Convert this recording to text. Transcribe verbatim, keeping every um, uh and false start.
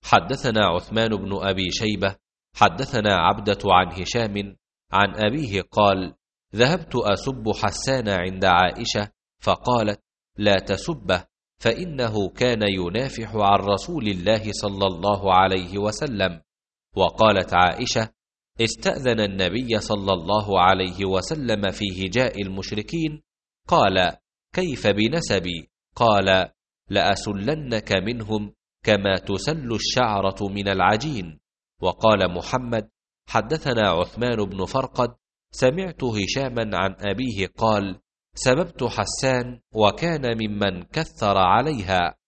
حدثنا عثمان بن أبي شيبة حدثنا عبدة عن هشام عن أبيه قال: ذهبت أسب حسان عند عائشة فقالت: لا تسبه فإنه كان ينافح عن رسول الله صلى الله عليه وسلم. وقالت عائشة: استأذن النبي صلى الله عليه وسلم في هجاء المشركين، قال: كيف بنسبي؟ قال: لأسلنك منهم كما تسل الشعرة من العجين. وقال محمد: حدثنا عثمان بن فرقد سمعت هشاما عن أبيه قال: سببت حسان وكان ممن كثر عليها.